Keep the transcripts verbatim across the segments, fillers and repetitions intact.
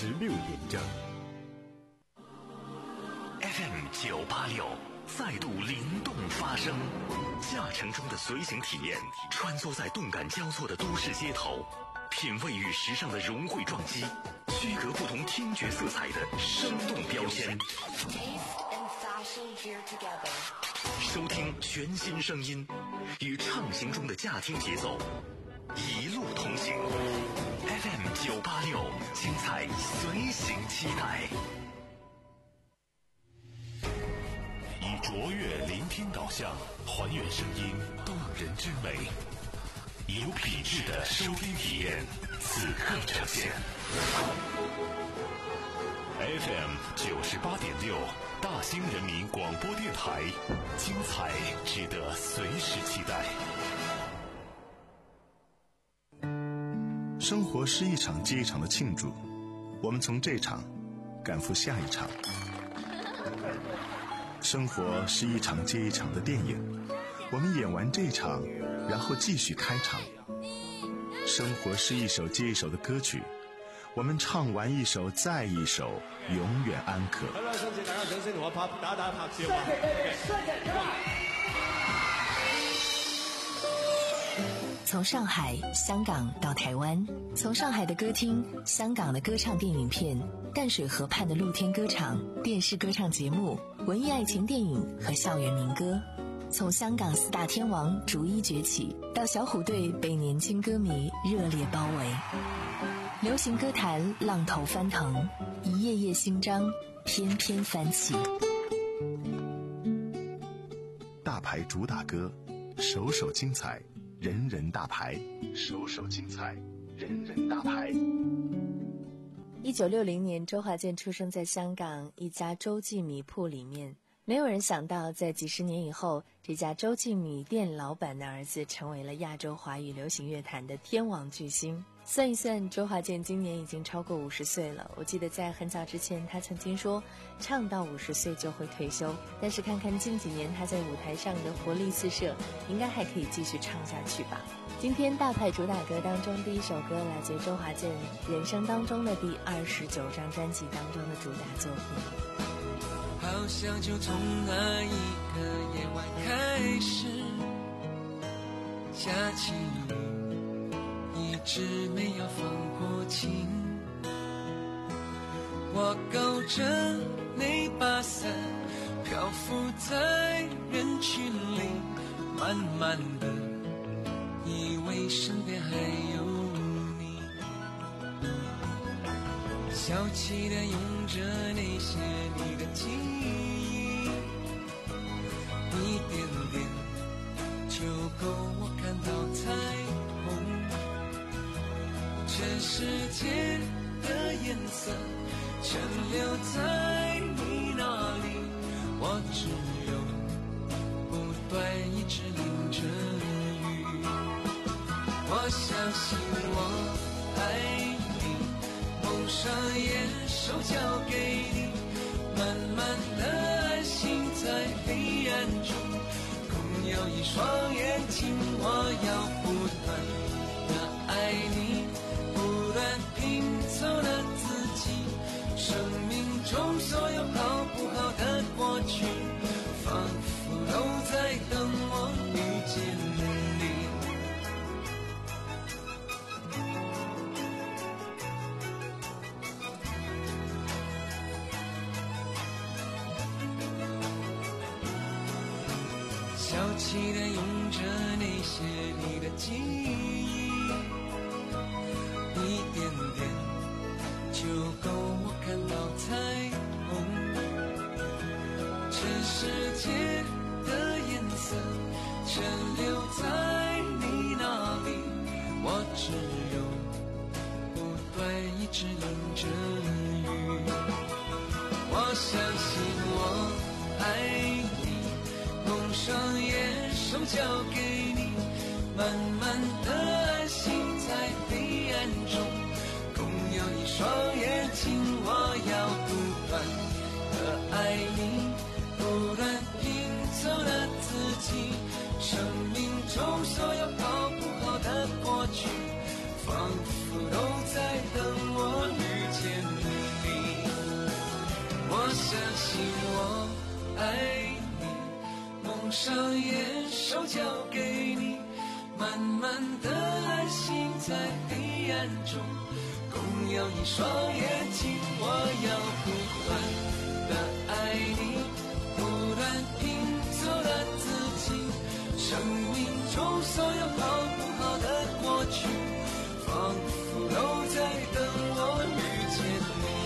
十六点整。 F M 九八六再度灵动发声，驾乘中的随行体验，穿梭在动感交错的都市街头，品味与时尚的融汇撞击，区隔不同听觉色彩的生动标签。收听全新声音，与畅行中的驾听节奏，一路同行。F M 九八六，精彩随行期待。以卓越聆听导向，还原声音动人之美，以有品质的收听体验，此刻呈现。F M 九十八点六，大兴人民广播电台，精彩值得随时期待。 生活是一场接一场的庆祝，我们从这场赶赴下一场。生活是一场接一场的电影，我们演完这场，然后继续开场。生活是一首接一首的歌曲，我们唱完一首再一首，永遠安可。好啦，先請大家掌聲同我拍打打拍照啊！ 從上海、香港到台灣，從上海的歌廳、香港的歌唱電影片、淡水河畔的露天歌場、電視歌唱節目、文藝愛情電影和校園民歌，從香港四大天王逐一崛起，到小虎隊被年輕歌迷熱烈包圍。流行歌壇浪頭翻騰，一頁頁新章翩翩翻起。 大牌主打歌，首首精彩，人人大牌，首首精彩，人人大牌。 一九六零年，周华健出生在香港一家洲际米铺里面。没有人想到，在几十年以后，这家洲际米店老板的儿子成为了亚洲华语流行乐坛的天王巨星。算一算，周华健今年已经超过五十岁了。我记得在很早之前，他曾经说，唱到五十岁就会退休。但是看看近几年他在舞台上的活力四射，应该还可以继续唱下去吧。今天大牌主打歌当中，第一首歌来自周华健人生当中的第二十九张专辑当中的主打作品。 好像就从那一个夜晚开始，下起雨，一直没有放过晴。我勾着那把伞，漂浮在人群里，慢慢的以为身边还有你，小气的用着那些你的记忆，一点点就够我看到彩虹。全世界的颜色全留在你那里，我只有不断一直淋着雨。我相信我爱你，梦想也手交给你，慢慢的安心在黑暗中，共有一双眼睛。我要不断的爱你，不断拼凑了自己，生命中所有好不好的过去，仿佛都在等我遇见你。小气的用着那些你的记忆，一点点就够我看到彩虹。全世界的颜色全留在你那里，我只有不断一直淋着雨。我相信我爱你，梦想也手交给你，慢慢的安心在黑暗中，共有一双眼睛。我要不断的爱你，不断拼凑了自己，生命中所有好不好的过去，仿佛都在等我遇见你。 上眼，手交给你，慢慢的安心在黑暗中，共有一双眼睛。我要不断的爱你，不断拼凑了自己，生命中所有好不好的过去，仿佛都在等我遇见你。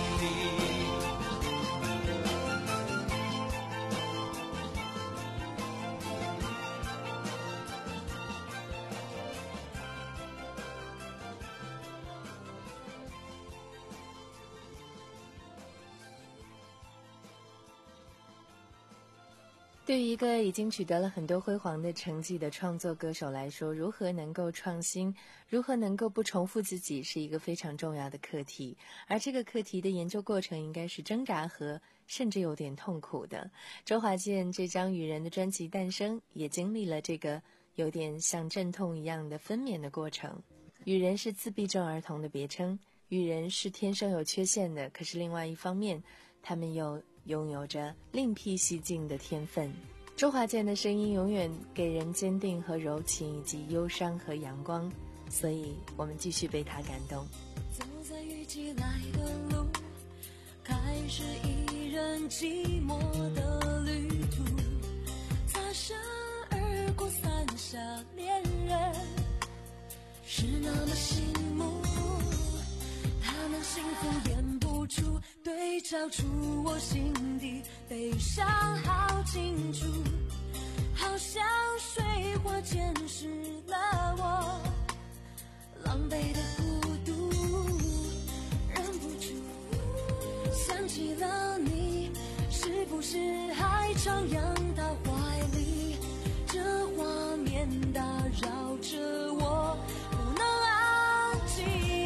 对于一个已经取得了很多辉煌的成绩的创作歌手来说，如何能够创新，如何能够不重复自己，是一个非常重要的课题。而这个课题的研究过程应该是挣扎和甚至有点痛苦的。周华健这张《雨人》的专辑诞生，也经历了这个有点像阵痛一样的分娩的过程。雨人是自闭症儿童的别称，雨人是天生有缺陷的，可是另外一方面，他们又拥有着另辟蹊径的天分。周华健的声音永远给人坚定和柔情，以及忧伤和阳光，所以我们继续被他感动。 走在雨季来的路，开始一人寂寞的旅途，擦身而过伞下恋人，是那么醒目，他们幸福演不出，对照出我心底悲伤好清楚，好像水花溅湿了我狼狈的孤独，忍不住想起了你，是不是还徜徉他怀里，这画面打扰着我不能安静，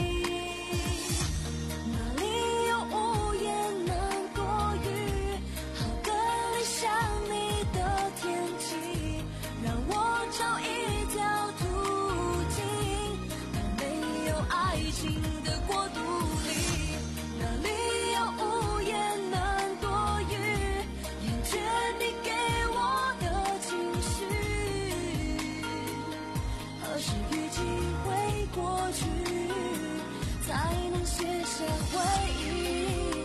哪里有屋檐能躲雨，好个理想你的天气，让我找一条途径到没有爱情的国度里，哪里有屋檐能躲雨，厌倦你给我的情绪，何时雨季会过去，才能写下回忆。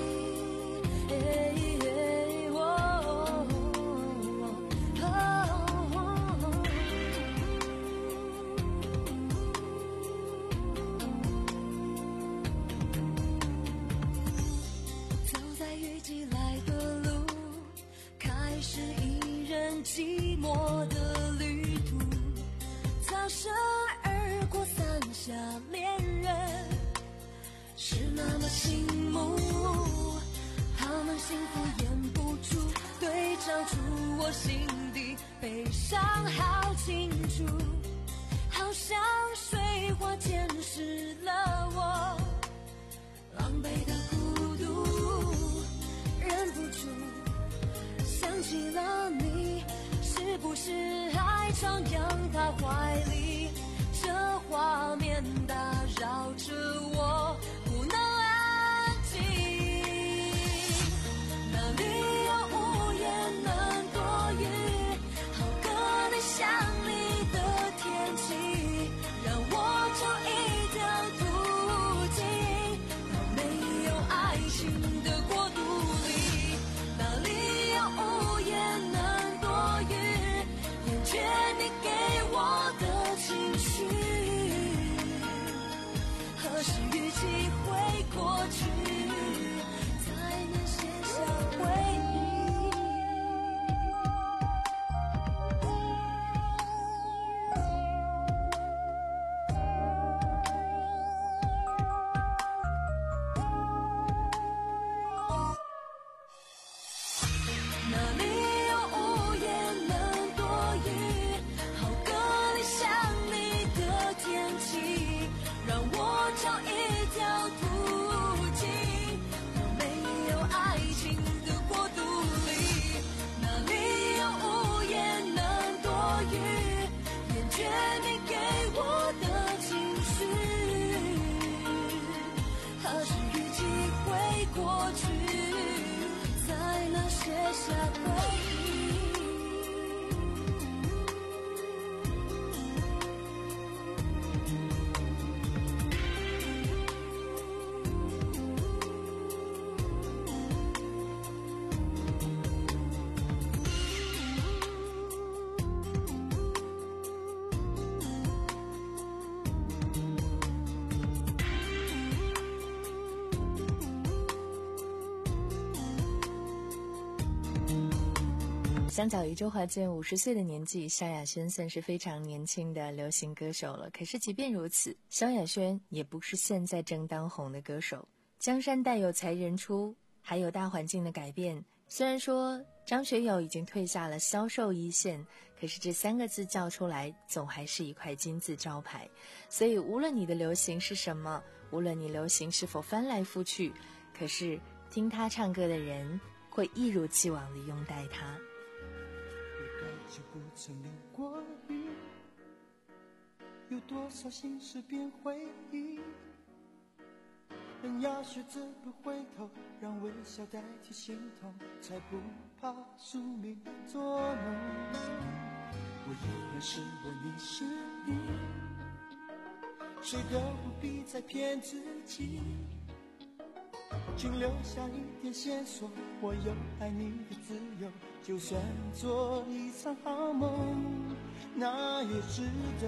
走在雨季来的路，开始一人寂寞的旅途，擦身而过伞下恋人，是那么醒目，他们幸福演不出，对照出我心底悲伤好清楚，好像水花溅湿了我狼狈的孤独，忍不住想起了你，是不是还徜徉他怀里，这画面打扰着我不能安静，哪里有屋檐能躲雨，好个理想你的天气，让我找一条途径到没有爱情的国度里，哪里有屋檐能躲雨，厌倦你给我的情绪，何时雨季会过去，才能写下回忆。哪里有屋檐能躲雨，好个理想你的天气，让我找一条途径相较于周华健五十岁的年纪，萧亚轩算是非常年轻的流行歌手了。可是即便如此，萧亚轩也不是现在正当红的歌手。江山代有才人出，还有大环境的改变。虽然说张学友已经退下了销售一线，可是这三个字叫出来，总还是一块金字招牌。所以无论你的流行是什么，无论你流行是否翻来覆去，可是听他唱歌的人会一如既往地拥戴他。 就不曾流过雨，有多少心事变回忆，人要学着不回头，让微笑代替心痛，才不怕宿命捉弄。我依然是我，你是你，谁都不必再骗自己，请留下一点线索，我有爱你的自由，就算做一场好梦，那也值得。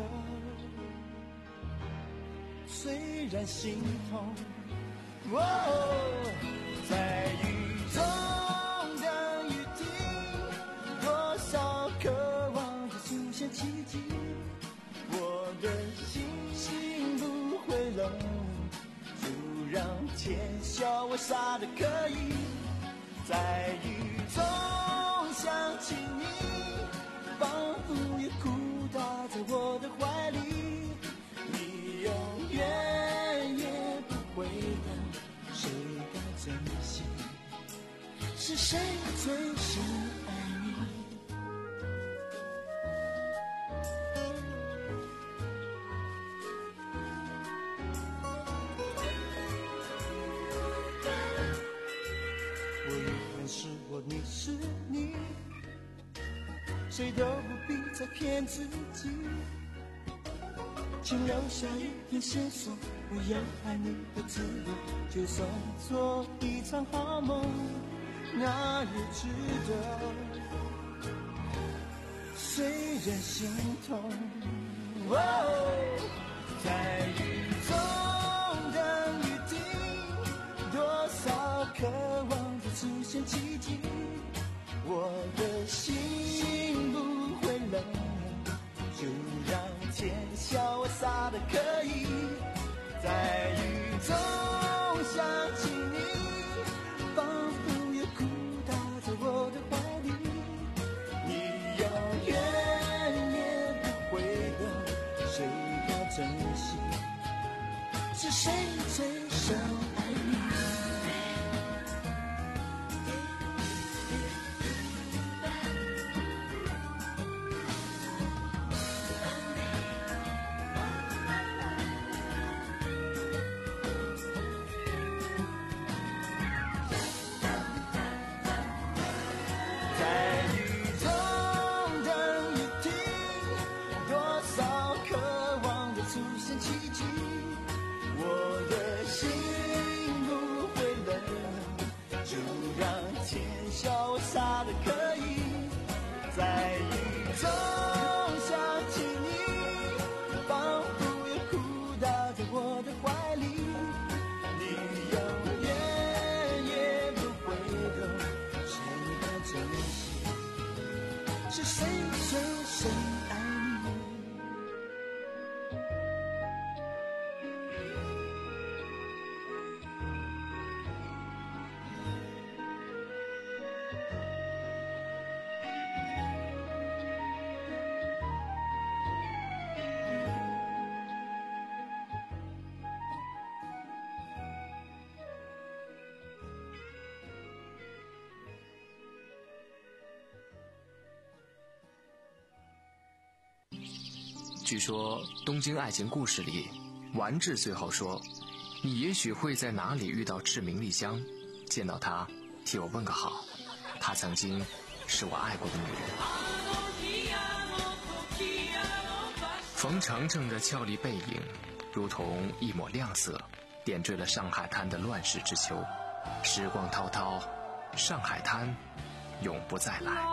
虽然心痛，哦，在雨中的雨停，多少渴望着出现奇迹，我的心心不会冷，就让天笑我傻的可以，在雨中想起你，仿佛也哭倒在我的怀里，你永远也不会懂，谁该珍惜，是谁最深爱你。我依然是我，你是你，谁都不必再骗自己，请留下一点线索，我有爱你的自由，就算做一场好梦，那也值得。虽然心痛，哦，在雨中的雨停，多少渴望着出现奇迹，我的心不会冷，就让天笑我傻的可以，在雨中想起你，仿佛也哭倒在我的怀里，你永远也不会懂，谁该珍惜，是谁最深爱你。是谁最深爱你？ 据说《东京爱情故事》里，丸治最后说：“你也许会在哪里遇到志明丽香，见到她，替我问个好。她曾经是我爱过的女人。”冯程程的俏丽背影，如同一抹亮色，点缀了上海滩的乱世之秋。时光滔滔，上海滩永不再来。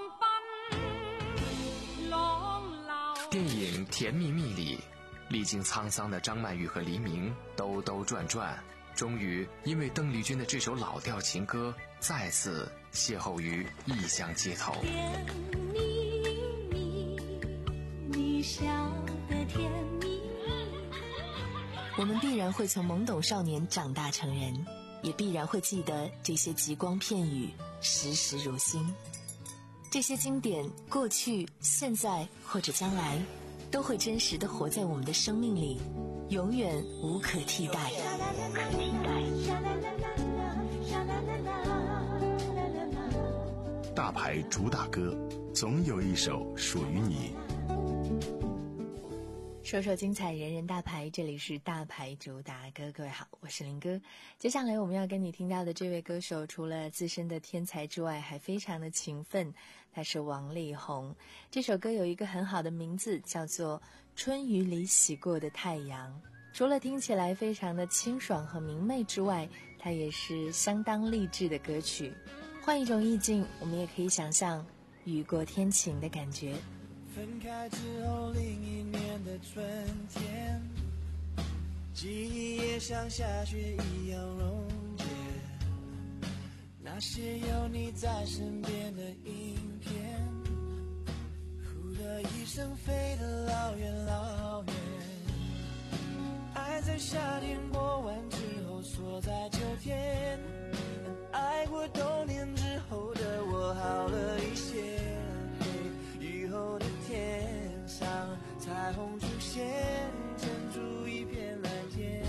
电影《甜蜜蜜》里，历经沧桑的张曼玉和黎明兜兜转转， 终于因为邓丽君的这首老调情歌再次邂逅于异乡街头。 甜蜜蜜，你笑得甜蜜。 我们必然会从懵懂少年长大成人，也必然会记得这些极光片语，时时如新。这些经典，过去、现在或者将来，都会真实地活在我们的生命里，永远无可替代。无可替代。 大牌主打歌，总有一首属于你。 说说精彩，人人大牌，这里是大牌主打歌。各位好，我是林哥。接下来我们要跟你听到的这位歌手，除了自身的天才之外，还非常的勤奋，他是王力宏。这首歌有一个很好的名字，叫做《春雨里洗过的太阳》。除了听起来非常的清爽和明媚之外，它也是相当励志的歌曲。换一种意境，我们也可以想象雨过天晴的感觉。 分开之后另一年的春天，记忆也像下雪一样溶解，那些有你在身边的影片，呼的一声飞得老远老远，爱在夏天过完之后锁在秋天，爱过冬天之后的我好了一些，雨后的天上彩虹出现，撑出一片蓝天。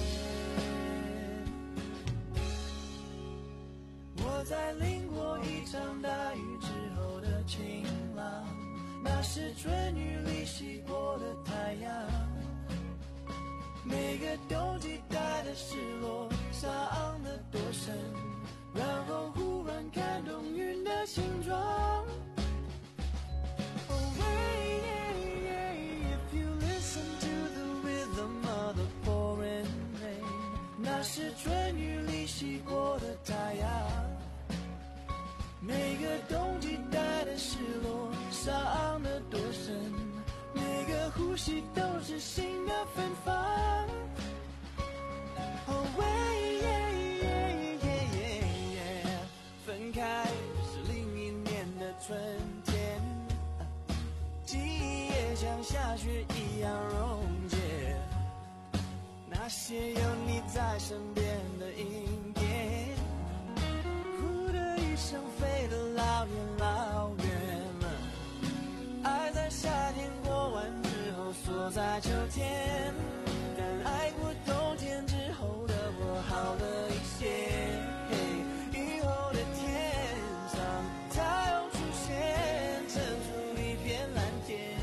我在淋过一场大雨之后的晴朗，那是春雨里洗过的太阳，每个冬季带的失落伤得多深，然后忽然看懂云的形状。是春雨里洗过的太阳，每个冬季带的失落伤得多深，每个呼吸都是新的芬芳。Oh, yeah, yeah, yeah, yeah. 分开是另一年的春天，记忆也像下雪一样溶解，那些有你在身边的影片，呼的一声飞得老远老远了，爱在夏天过完之后锁在秋天，但爱过冬天之后的我好了一些，雨后的天上太阳出现，撑出一片蓝天。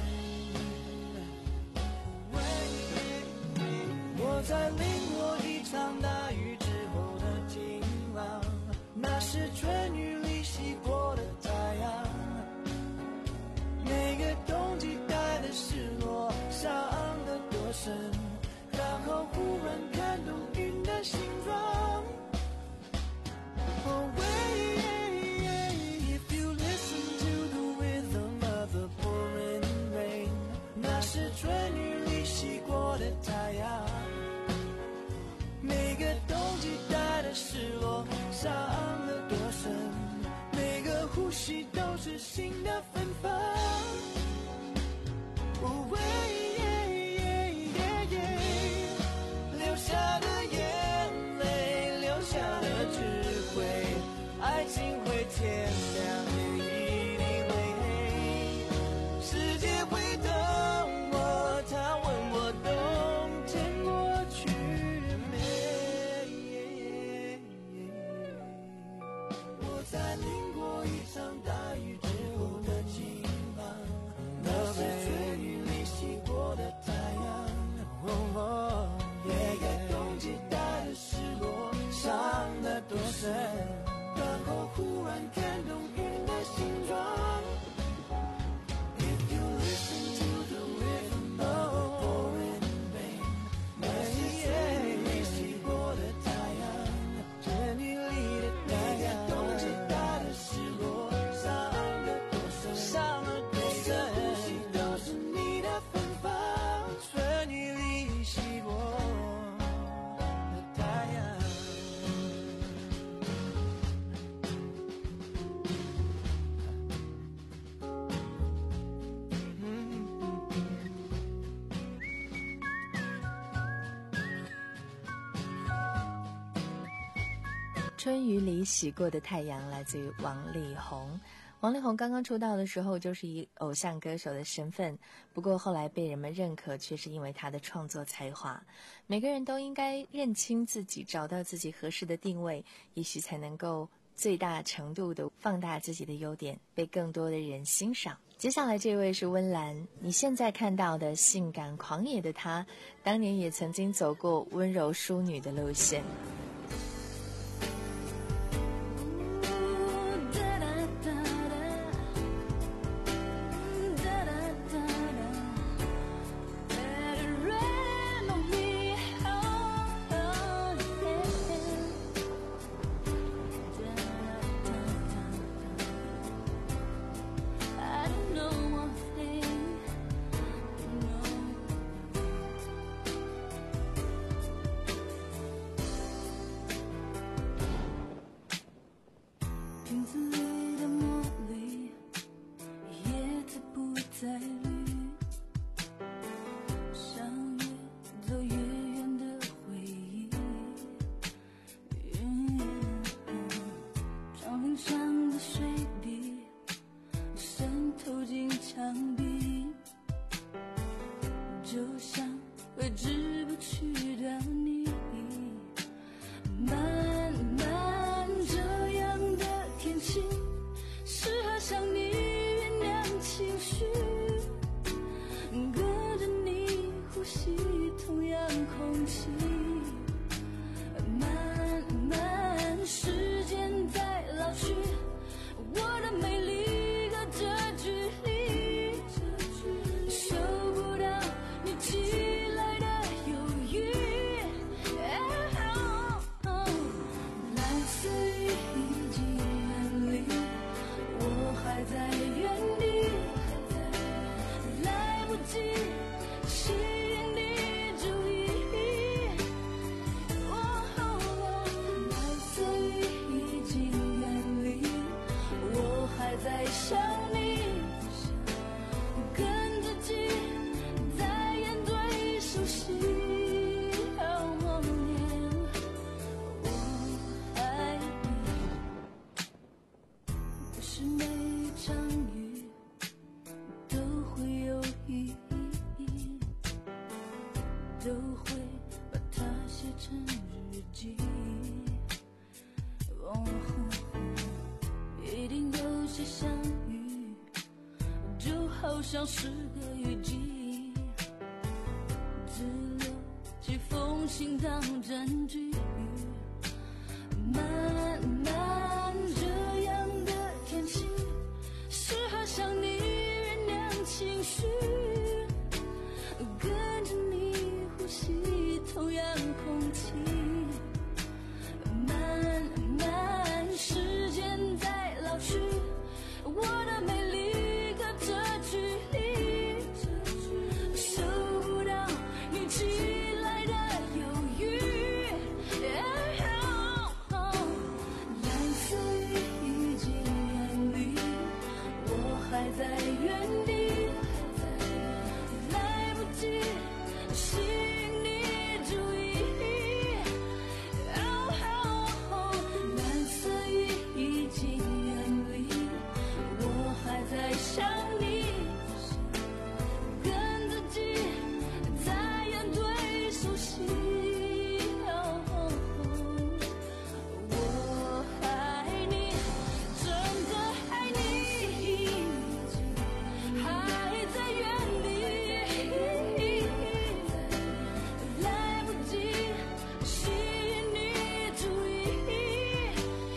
我在淋过一场大雨之后的晴朗，那是春雨里洗过的太阳，每个冬季带的失落伤得多深，然后忽然看懂云的形状。Oh, if you listen to the rhythm of the pouring rain， 那是春雨里洗过的太阳，每个冬季带的失落伤得多深，每个呼吸都是新的芬芳。Oh, yeah, yeah, yeah, yeah. 流下的眼泪，流下的智慧，爱情会天亮，也一定会黑，世界会等我，他问我冬天过去在淋过一场大雨之后的晴朗，那是春雨里洗过的太阳，每个冬季带的失落伤得多深，然后忽然看懂云的形状。If you listen to the rhythm of the pouring rain， 那是春雨里洗过的太阳，春雨里的太阳，冬季带的失落伤得春雨里洗过的太阳来自于王力宏。王力宏刚刚出道的时候就是以偶像歌手的身份，不过后来被人们认可却是因为他的创作才华。每个人都应该认清自己，找到自己合适的定位，也许才能够最大程度的放大自己的优点，被更多的人欣赏。接下来这位是温岚，你现在看到的性感狂野的她，当年也曾经走过温柔淑女的路线。 瓶子里的茉莉，叶子不再绿，像越走越远的回忆。窗棂上的水滴渗透进墙壁，就像挥之不去的你。慢慢这样的天气，适合向你酝酿情绪，跟着你呼吸同样空气。慢慢时间在老去，我的美丽隔着距离，收不到你寄来的犹豫。蓝色雨已经远离，我还在原地，来不及吸引你注意。蓝色雨已经远离，我还在想你，跟自己在演对手戏。是每一场雨都会有意义，都会把它写成日记。哦，一定有些相遇，就好像是个雨季，只留几封信当证据。慢慢这样的天气，适合向你酝酿情绪，跟着你呼吸同样空气。慢慢时间在老去，我的美丽隔着距离，收不到你寄来的犹豫。蓝色雨已经远离，我还在原地，来不及吸引你注意。蓝色雨已经远离，我还在想你，跟自己在演对手戏。我爱你，真的爱你，还在原地，来不及吸引你注意。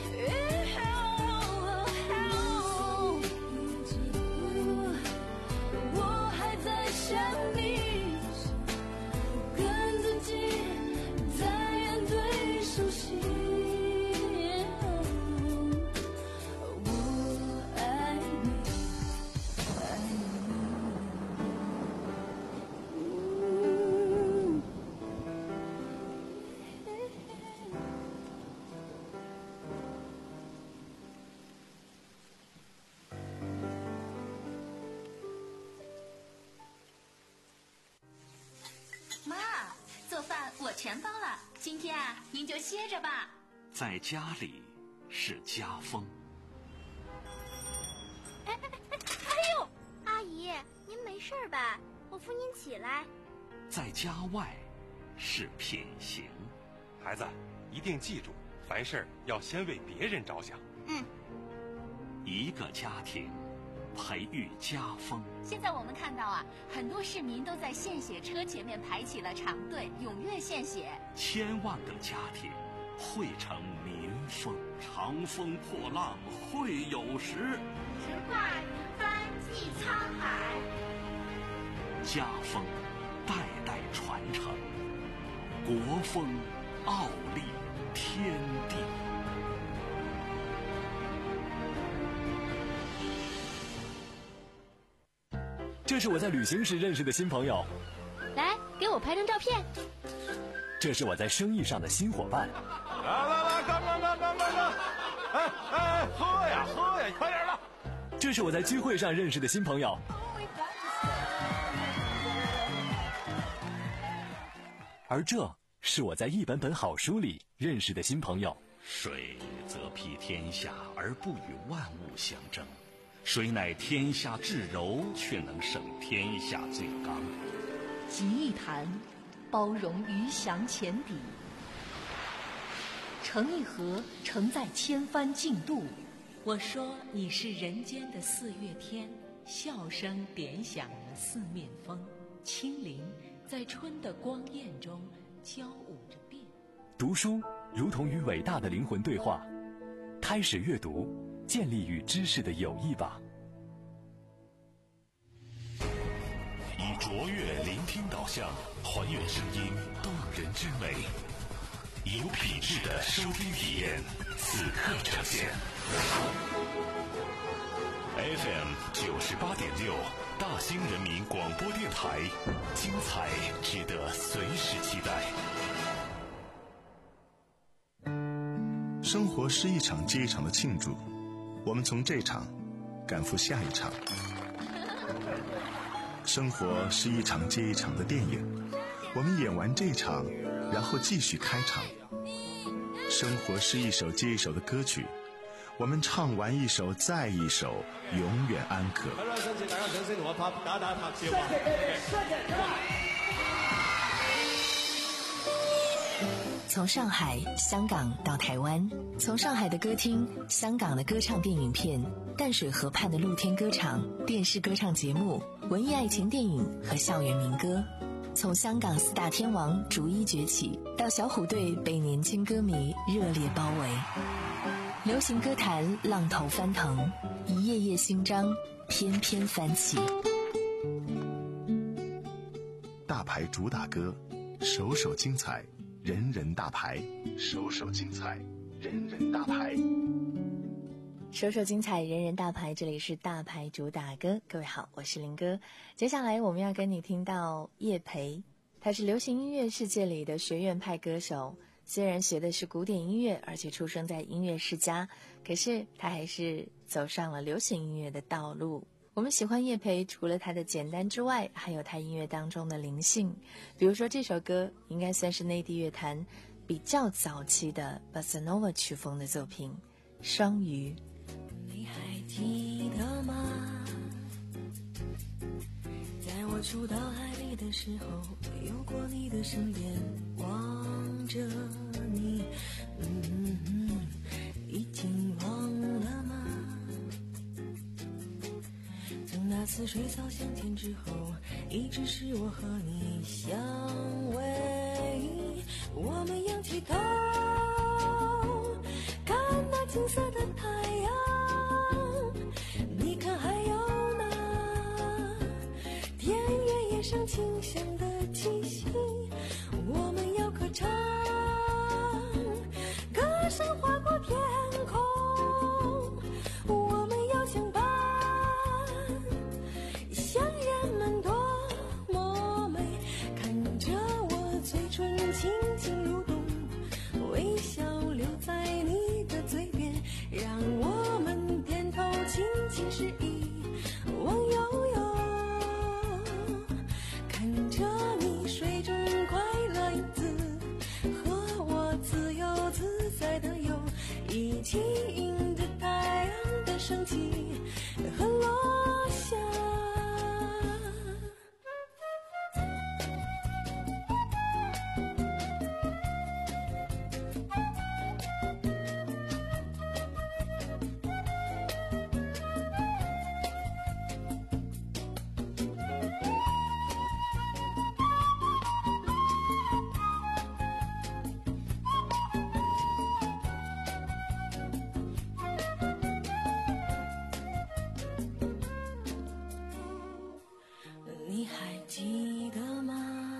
我还在想你，跟自己在演对手戏。我爱你，爱妈，做饭我全包了，今天啊，您就歇着吧。 在家里是家风。 哎哎哎哎呦，阿姨，您没事吧？我扶您起来。 在家外是品行。 孩子，一定记住，凡事要先为别人着想。 嗯。 一个家庭培育家风。 现在我们看到啊，很多市民都在献血车前面排起了长队，踊跃献血。 千万个家庭汇成民风。长风破浪会有时， 直挂云帆济沧海。 家风代代传承，国风傲立天地。 这是我在旅行时认识的新朋友， 来给我拍张照片。 这是我在生意上的新伙伴。 来来来，干干干干干干！哎哎，喝呀喝呀，快点的！ 这是我在聚会上认识的新朋友。而这是我在一本本好书里认识的新朋友。 水则披天下而不与万物相争，谁乃天下至柔，却能胜天下最刚。 集一坛，包容鱼翔浅底；成一河，承载千帆竞渡。我说你是人间的四月天，笑声点响了四面风，轻灵在春的光艳中交舞着变。 读书如同与伟大的灵魂对话，开始阅读，建立与知识的友谊吧。 以卓越聆听导向，还原声音动人之美，有品质的收听体验，此刻呈现。F M 九十八点六，大兴人民广播电台，精彩值得随时期待。 生活是一场接一场的庆祝，我们从这场赶赴下一场。生活是一场接一场的电影，我们演完这场，然后继续开场。生活是一首接一首的歌曲，我们唱完一首再一首，永远安可。 从上海、香港到台湾，从上海的歌厅、香港的歌唱电影片、淡水河畔的露天歌场、电视歌唱节目、文艺爱情电影和校园民歌，从香港四大天王逐一崛起，到小虎队被年轻歌迷热烈包围。流行歌坛浪头翻腾，一页页新章翩翩翻起。 大牌主打歌，首首精彩，人人大牌，首首精彩，人人大牌。 首首精彩，人人大牌，这里是大牌主打歌。各位好，我是林哥。接下来我们要跟你听到叶培，他是流行音乐世界里的学院派歌手，虽然学的是古典音乐，而且出生在音乐世家，可是他还是走上了流行音乐的道路。我们喜欢叶培，除了他的简单之外，还有他音乐当中的灵性。比如说这首歌应该算是内地乐坛比较早期的 Bossa Nova 曲风的作品，双鱼。 你还记得吗？在我出到海里的时候，游过你的身边，望着你，嗯嗯，已经忘了吗？从那次水草相见之后，一直是我和你相偎，我们仰起头，看那金色的太阳，你看还有那田园野上清香的气息，我们要歌唱，歌声划过天空，我们要相伴，像人们多么美，看着我嘴唇轻轻蠕动，微笑留在你的嘴边，让我们点头轻轻示意，望悠悠，看着你睡着起迎着太阳的升起和落下。你还记得吗？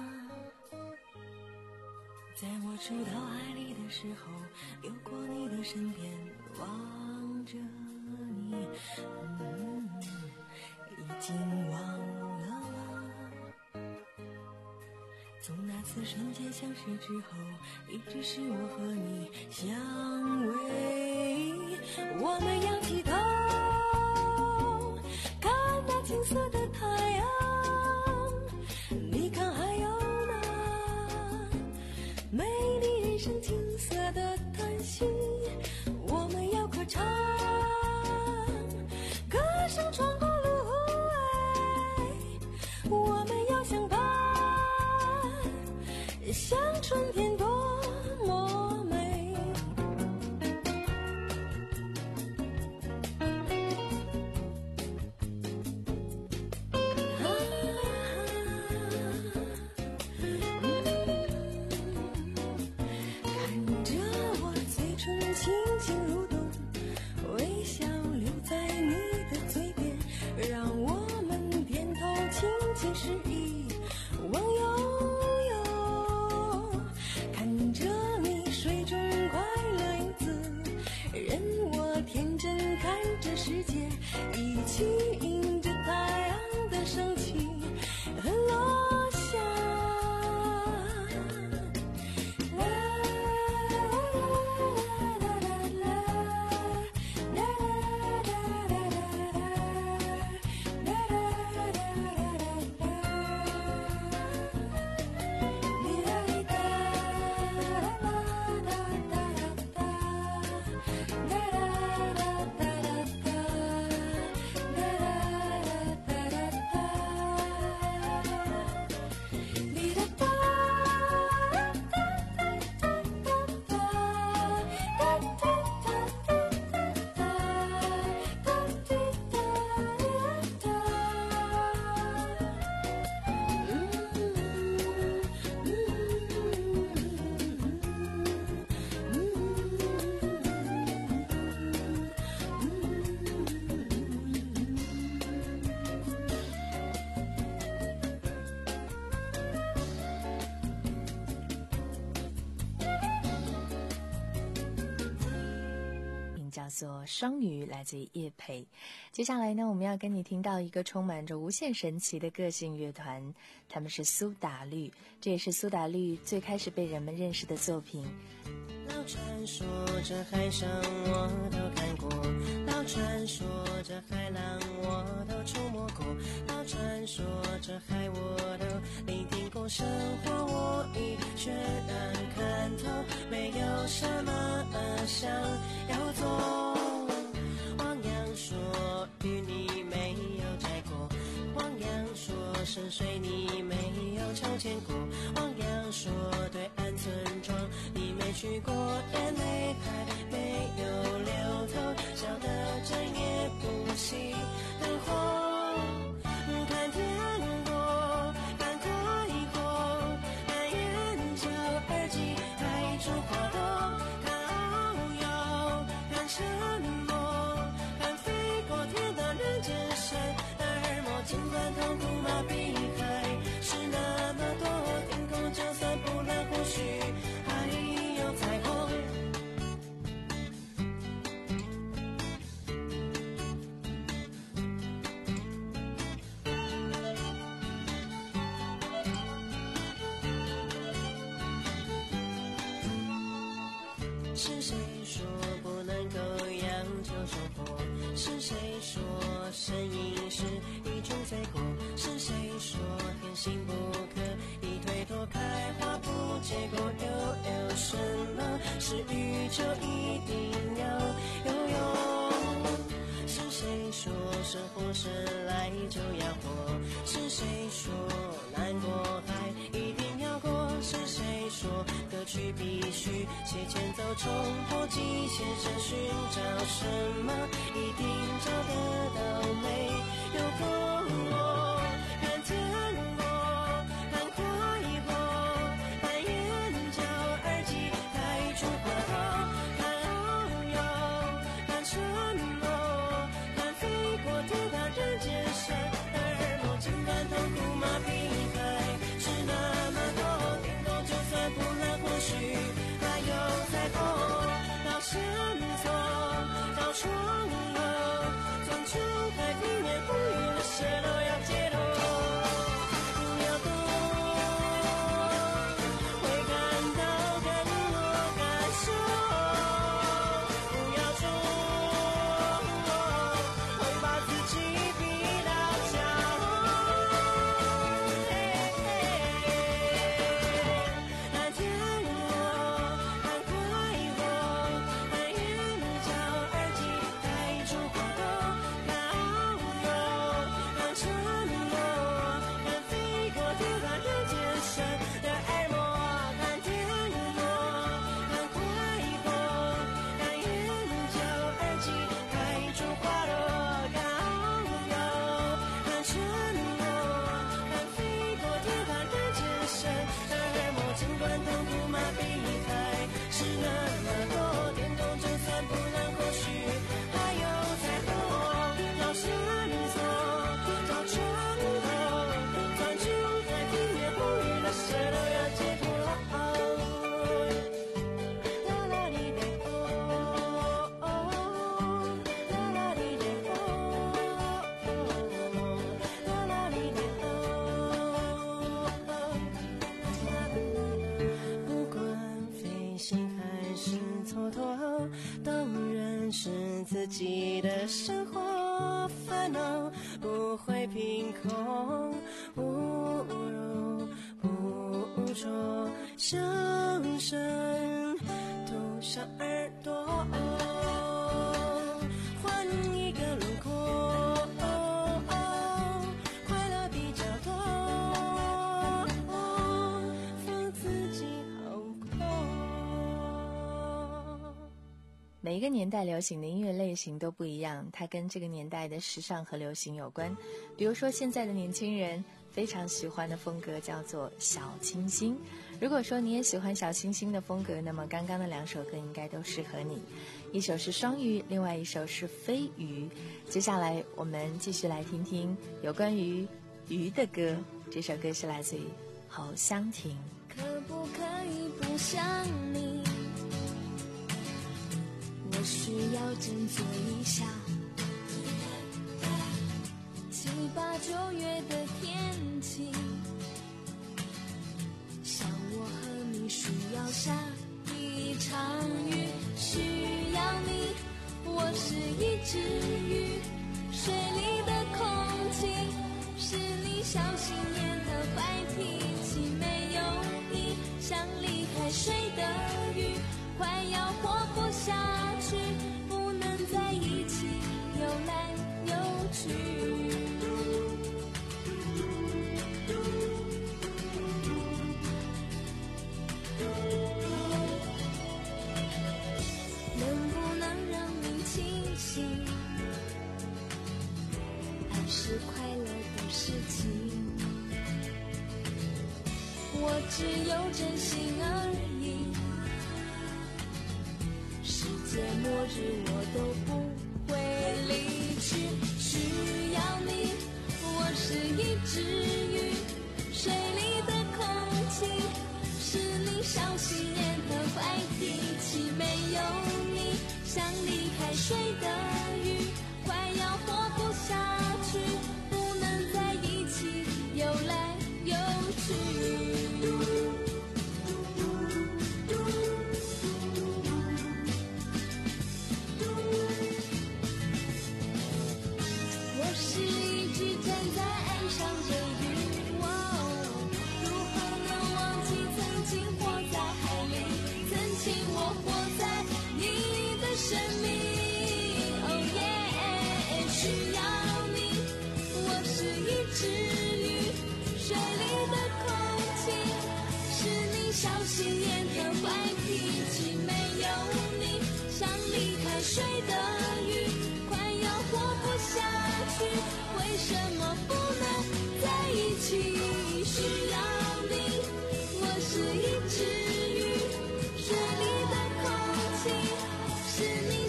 在我触到海里的时候，流过你的身边，望着你，嗯，已经忘了吗？从那次瞬间相识之后，一直是我和你相偎。我们仰起头，看那金色的太阳。你看还有那美丽人生金色的叹息，我们要歌唱，歌声穿过芦苇，我们要相伴，像春天多么美。轻轻蠕动，微笑留在你的嘴边，让我们点头轻轻示意，望悠悠，看着你水中快乐影子，任我天真看着世界，一起迎着太阳的升起和落下。叫做双语，来自于叶培。接下来呢，我们要跟你听到一个充满着无限神奇的个性乐团，他们是苏打绿，这也是苏打绿最开始被人们认识的作品。 老传说这海上我都看过，老传说这海浪我都触摸过，老传说这海我都聆听过，生活我已全然看透，没有什么想要做。汪洋说与你没有摘过，汪洋说深水你没有抽签过，汪洋说对岸村庄你没去过，眼泪还没有流透，笑得再也不熄灯火。看天国，看快活，看眼角耳机，开出花朵，看遨游，看沉默，看飞过天的人间山，耳膜尽管痛苦麻痹，还是那么多天空，就算不蓝，或许还有彩虹。是谁说不能够养就收获？是谁说呻吟是一种罪过？是谁说天性不可以推脱？开花不结果，又有什么是宇宙一定要生来就要活。是谁说难过还一定要过？是谁说歌曲必须写前奏冲破极限？想寻找什么一定找得到，没有过我看天国看快活，看眼角耳机开出花朵，看遨游看沉默，看飞过天大人间神的耳膜，尽管痛苦麻痹还是那么多，天空就算不蓝或许还有彩虹，到线索到窗口，终究在平面风雨的谁都要解脱。不要躲，会感到更多感受，不要做，会把自己逼到角落。看天国看快活，看眼角耳机开出花朵，看遨游看沉默，看飞过天大人间神的耳膜，看天国看快活，看眼角耳机开出花朵，看遨游看沉默，看飞过天大人间神的耳膜，尽管痛苦麻痹还是那么多，天空就算不蓝或许还有彩虹，找线索找窗口，专注在平面风雨的谁都要解脱。啦啦哩嘞哦，啦啦哩嘞哦，啦啦哩嘞哦。不管飞行还是蹉跎，都认识自己的生活，烦恼不会凭空不柔不拙，响声涂上耳朵，换一个轮廓，快乐比较多，放自己好过。 每一个年代流行的音乐类型都不一样，它跟这个年代的时尚和流行有关。比如说现在的年轻人非常喜欢的风格叫做小清新。如果说你也喜欢小清新的风格，那么刚刚的两首歌应该都适合你，一首是双鱼，另外一首是飞鱼。接下来我们继续来听听有关于鱼的歌，这首歌是来自于侯湘婷。 可不可以不想你？我需要振作一下。七八九月的天气，像我和你需要下一场雨，需要你。我是一只鱼，水里的空气是你小心眼和坏脾气，没有你像离开水的鱼，快要活不下去，不能在一起游来游去。能不能让你清醒？爱是快乐的事情，我只有真心而已。世界末日我都不会离去，需要你。我是一只鱼，水里的空气是你小心眼和坏脾气，没有你像离开水的鱼，快要活不下去，不能在一起游来游去。我是一只站在岸上的鱼，如何能忘记曾经活在海里，曾经我活在你的生命。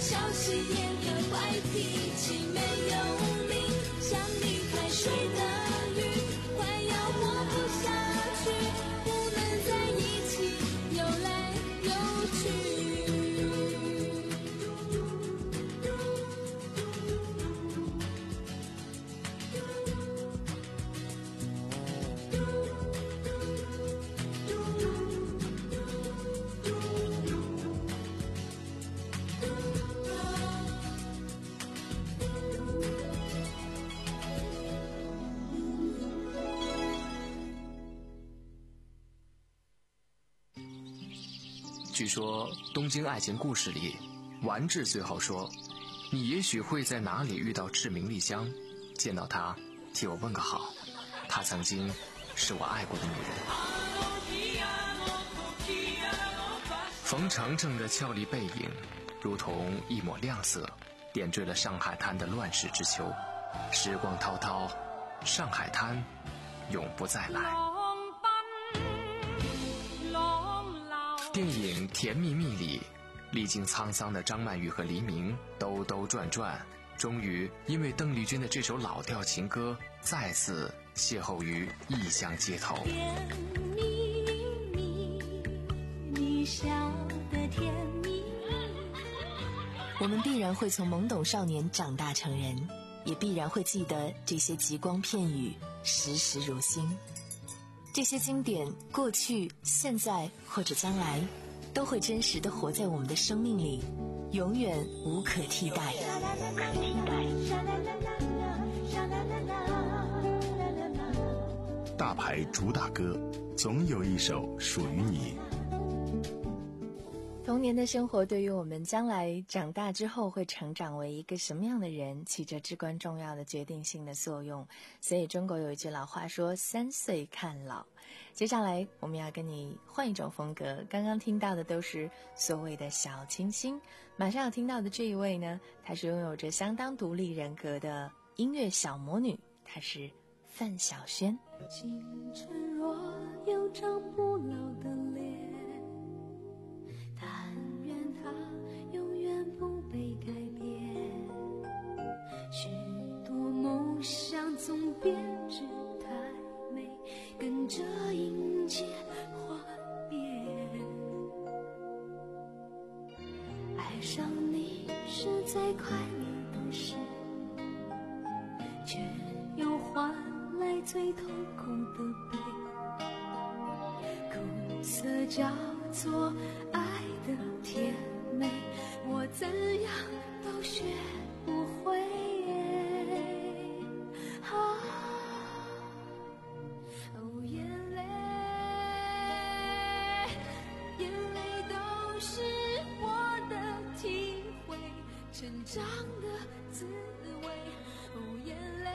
小心眼和坏脾气没有你，像离开水的鱼，快要活不下去，不能在一起游来游去。 据说《东京爱情故事》里，丸治最后说：“你也许会在哪里遇到志明丽香，见到她，替我问个好。她曾经是我爱过的女人。”冯程程的俏丽背影，如同一抹亮色，点缀了上海滩的乱世之秋。时光滔滔，上海滩永不再来。电影《甜蜜蜜》里，历经沧桑的张曼玉和黎明兜兜转转，终于因为邓丽君的这首老调情歌，再次邂逅于异乡街头。 甜蜜蜜，你笑得甜蜜。 我们必然会从懵懂少年长大成人，也必然会记得这些极光片语，时时如新。这些经典，过去、现在或者将来，都会真实地活在我们的生命里，永远无可替代。 大牌主打歌，总有一首属于你。 童年的生活对于我们将来长大之后会成长为一个什么样的人起着至关重要的决定性的作用，所以中国有一句老话说三岁看老。接下来我们要跟你换一种风格，刚刚听到的都是所谓的小清新，马上要听到的这一位呢，她是拥有着相当独立人格的音乐小魔女，她是范晓萱。 青春若有张不老的脸，但愿它永远不被改变，许多梦想总编织太美，跟着迎接幻灭。爱上你是最快乐的事，却又换来最痛苦的悲，苦涩叫做爱的甜美，我怎样都学不会。啊，哦，眼泪，眼泪都是我的体会，成长的滋味。哦，眼泪，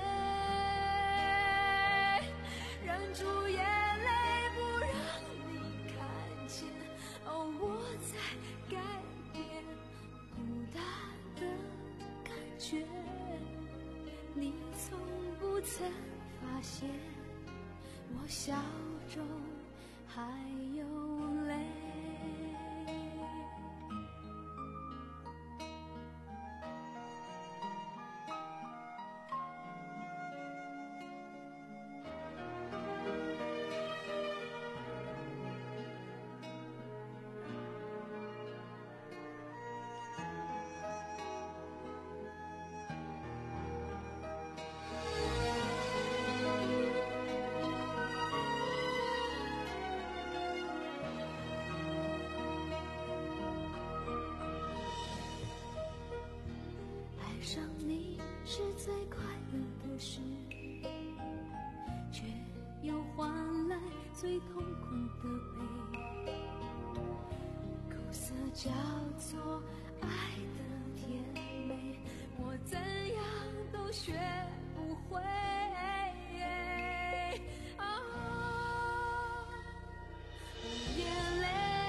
忍住眼泪不让你看见。哦，我在改变孤单的感觉，你从不曾发现我笑中还有泪。爱上你是最快乐的事，却又换来最痛苦的悲，苦涩叫做爱的甜美，我怎样都学不会。啊，眼泪，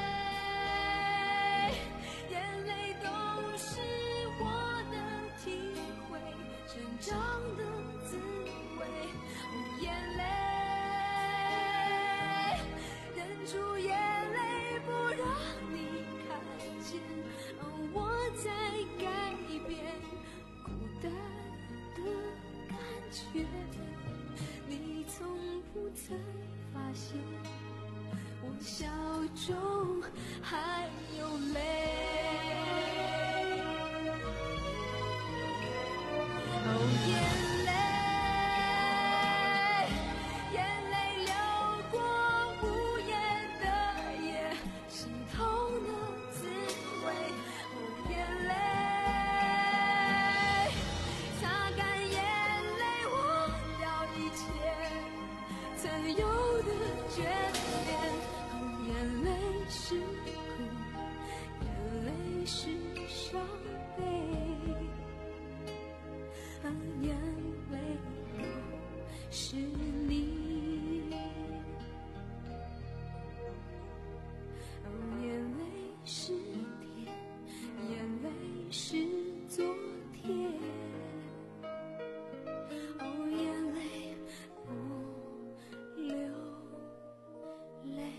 眼泪都是我的体会，成长的滋味。眼泪，忍住眼泪不让你看见。我在改却你从不曾发现，我笑中还有泪。哦，眼泪，眼泪流过无言的夜，心痛的滋味。哦，眼泪，擦干眼泪，忘掉一切曾有的眷恋。哦，眼泪是苦，眼泪是伤悲。眼泪是你，哦，眼泪是甜，眼泪是昨天，哦，眼泪不流泪。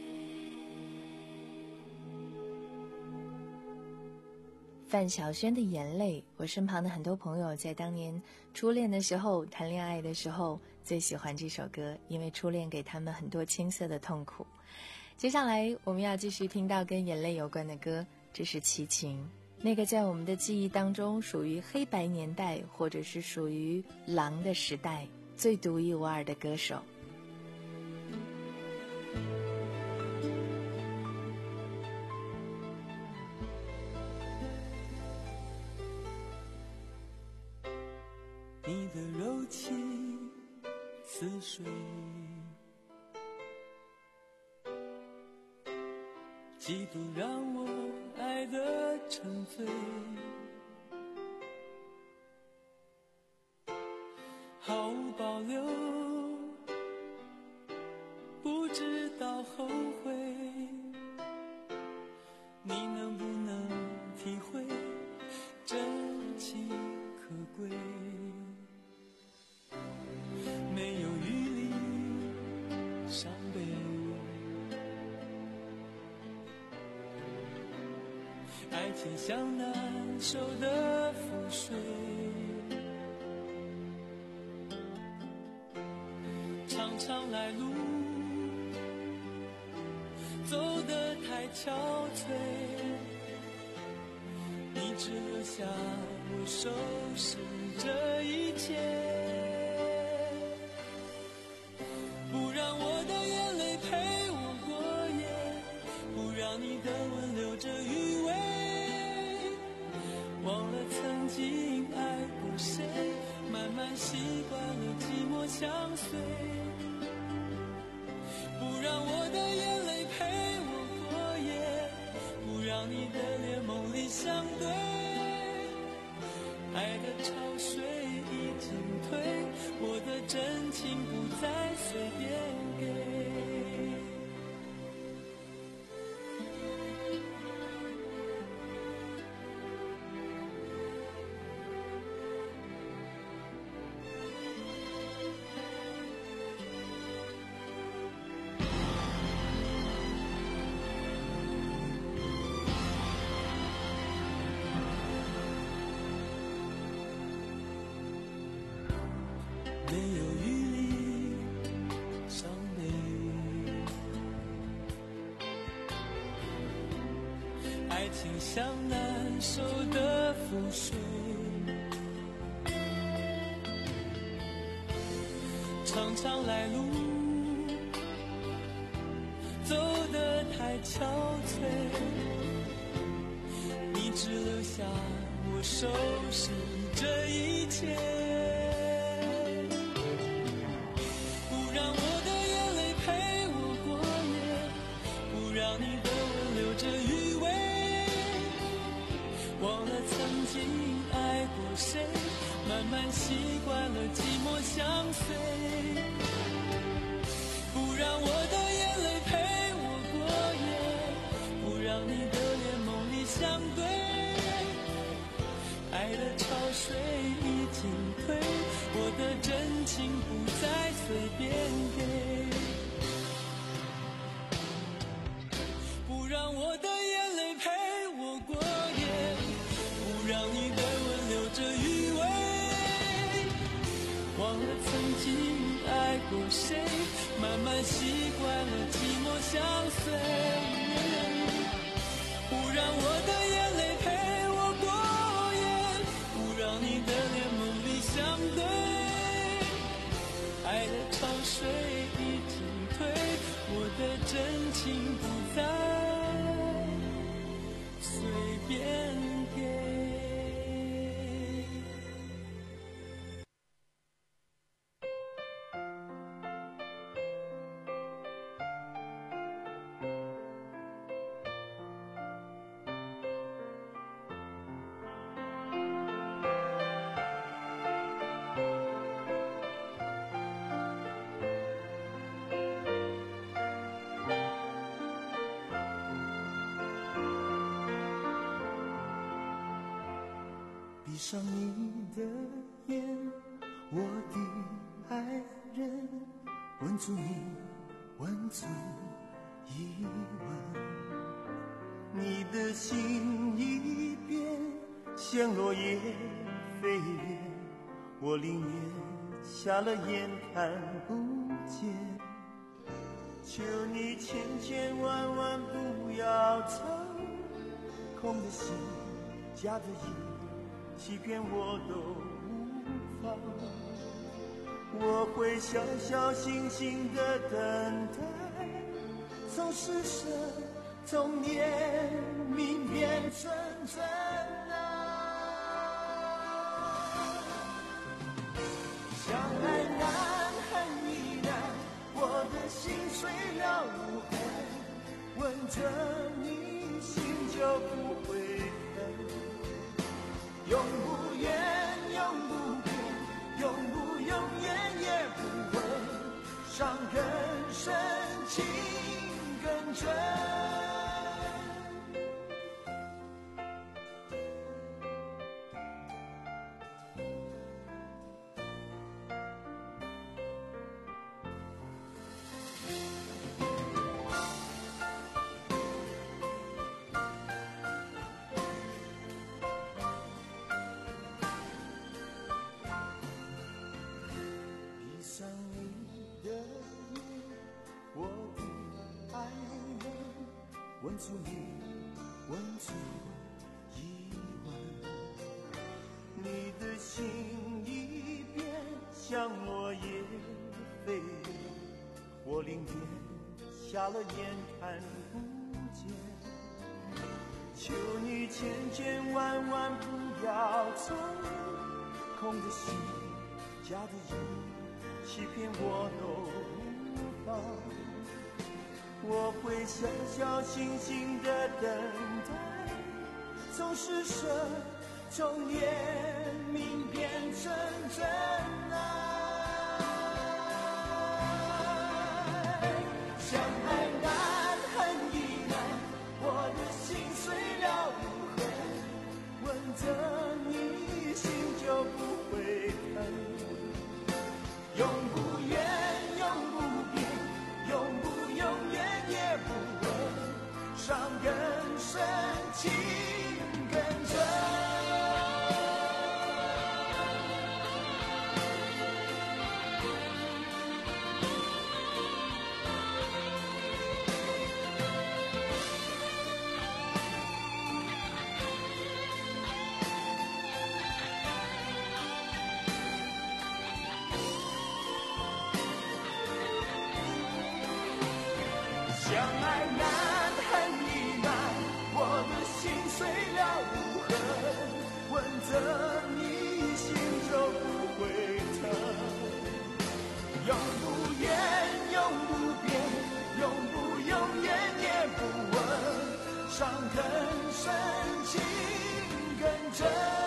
范晓萱的眼泪，我身旁的很多朋友在当年初恋的时候，谈恋爱的时候最喜欢这首歌，因为初恋给他们很多青涩的痛苦。接下来我们要继续听到跟眼泪有关的歌，这是齐秦，那个在我们的记忆当中属于黑白年代，或者是属于狼的时代最独一无二的歌手。 你的柔情似水，几度让我爱得沉醉，毫无保留，不知道后悔。你能不能体会真情可贵？没有余力伤悲，爱情像难收的覆水，长长来路走得太憔悴，你只留下我收拾这一切。你的吻留着余味，忘了曾经爱过谁，慢慢习惯了寂寞相随。不让我的眼泪陪我过夜，不让你的脸梦里相对。爱的潮水已经退，我的真情不再随便给。没有余力伤悲，爱情像难收的覆水，长长来路走得太憔悴，你只留下我收拾这一切。慢慢习惯了寂寞相随，不让我的眼泪陪我过夜，不让你的脸梦里相对。爱的潮水已经退，我的真情不再随便给，不让我的眼泪陪我过夜，不让你的吻留着余味。忘过谁，慢慢习惯了寂寞相随，不让我的眼泪陪我过夜，不让你的脸梦里相对，爱的潮水已经退，我的真情不再随便给。 闭上你的眼，我的爱人，吻住你，吻住一吻。你的心一变，像落叶飞远，我宁愿瞎了眼看不见。求你千千万万不要走，空的心，假的意，欺骗我都无法，我会小小心心的等待，从施舍，从怜悯变成真爱。相爱难，恨亦难，我的心碎了无痕，吻着你心就不会疼。永不远，永不变，永不永远也不会，伤更深，情更真。吻住你，吻住一吻，你的心一变，像落叶飞远，我宁愿瞎了眼看不见。求你千千万万不要走，空的心，假的意，欺骗我都无法，我会小小心心的等待，从施舍，从怜悯变成真爱。相爱难，恨亦难，我的心碎了无痕，吻着你心就不会疼，永不远，永不变，永不永远也不问，伤更深，情更真。相爱难，恨亦难，我的心碎了无痕，吻着你心就不会疼，永不远，永不变，永不永远也不问，伤更深，情更真。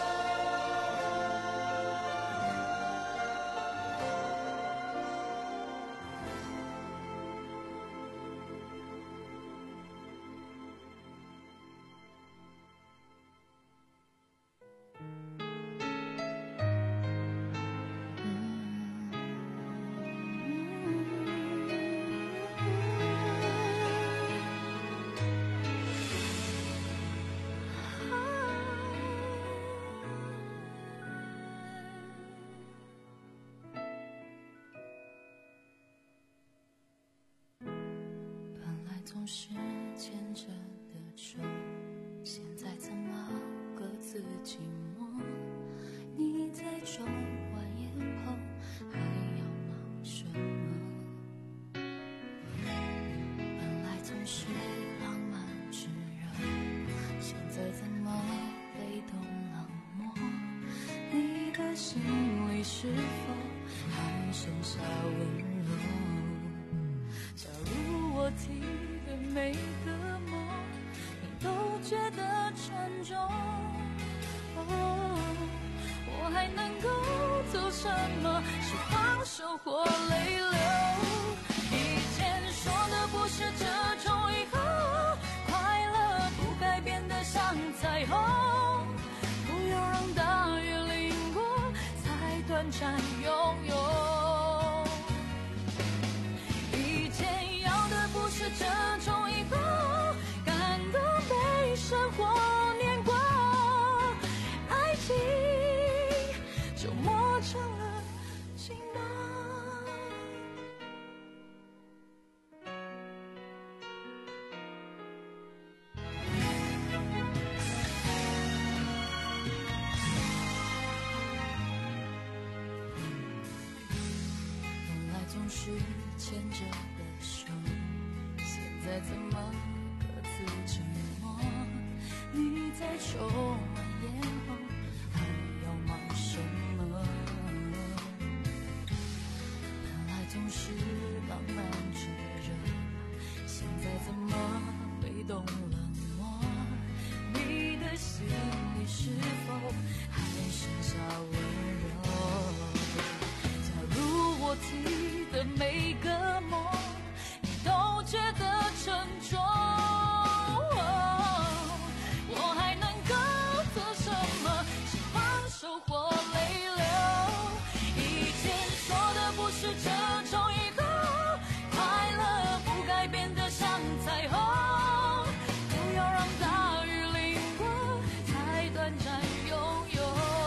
总是牵着的手，现在怎么各自寂寞？你在抽完烟后还要忙什么？本来总是浪漫炙热，现在怎么被动冷漠？你的心里是否还剩下温柔？假如我提的每个梦你都觉得沉重，哦，我还能够做什么？是放手或泪流？以前说的不是这种以后，快乐不该变得像彩虹，不要让大雨淋过才短暂拥有。以前要的不是这种以后，感动悲伤或念挂，爱情就磨成了情吗？本来总是牵着的手，现在怎么各自寂寞？你在抽完烟后还要忙什么？本来总是浪漫炙热，现在怎么被动冷漠？你的心里是否还剩下温柔？假如我提的每个梦你都觉得沉重，我还能够做什么？是放手或泪流？以前说的不是这种以后，快乐不该变得像彩虹，不要让大雨淋过才短暂拥有。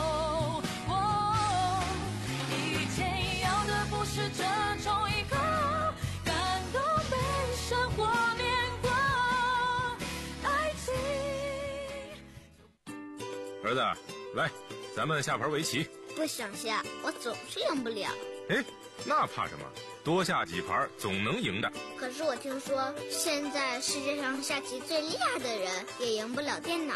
哦，以前要的不是这种以后，感动悲伤或念挂，爱情。 儿子，来，咱们下盘围棋。 不想下，我总是赢不了。 哎，那怕什么？多下几盘总能赢的。 可是我听说，现在世界上下棋最厉害的人也赢不了电脑。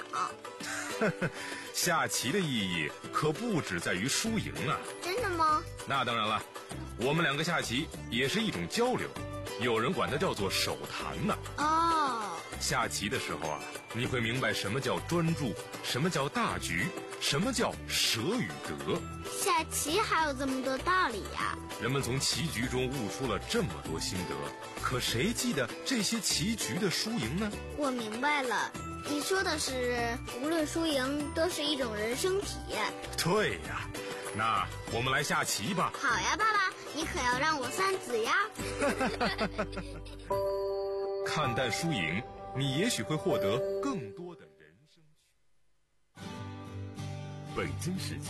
下棋的意义可不只在于输赢啊。 真的吗？ 那当然了，我们两个下棋也是一种交流，有人管它叫做手谈呢。 哦， 下棋的时候啊，你会明白什么叫专注，什么叫大局，什么叫舍与得。 下棋还有这么多道理呀！ 人们从棋局中悟出了这么多心得，可谁记得这些棋局的输赢呢？ 我明白了，你说的是无论输赢都是一种人生体验。 对呀，那我们来下棋吧。 好呀，爸爸，你可要让我算子呀。 看淡输赢，你也许会获得更多的人生趣。 北京时间